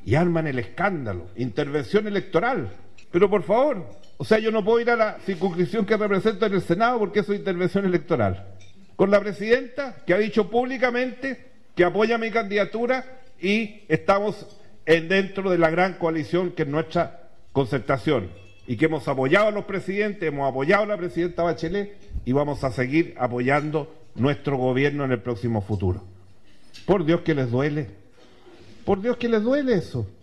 y arman el escándalo, intervención electoral. Pero por favor, o sea, yo no puedo ir a la circunscripción que represento en el Senado porque eso es intervención electoral. Con la presidenta, que ha dicho públicamente que apoya mi candidatura y estamos dentro de la gran coalición que es nuestra Concertación y que hemos apoyado a los presidentes, hemos apoyado a la presidenta Bachelet y vamos a seguir apoyando nuestro gobierno en el próximo futuro. Por Dios que les duele, por Dios que les duele eso.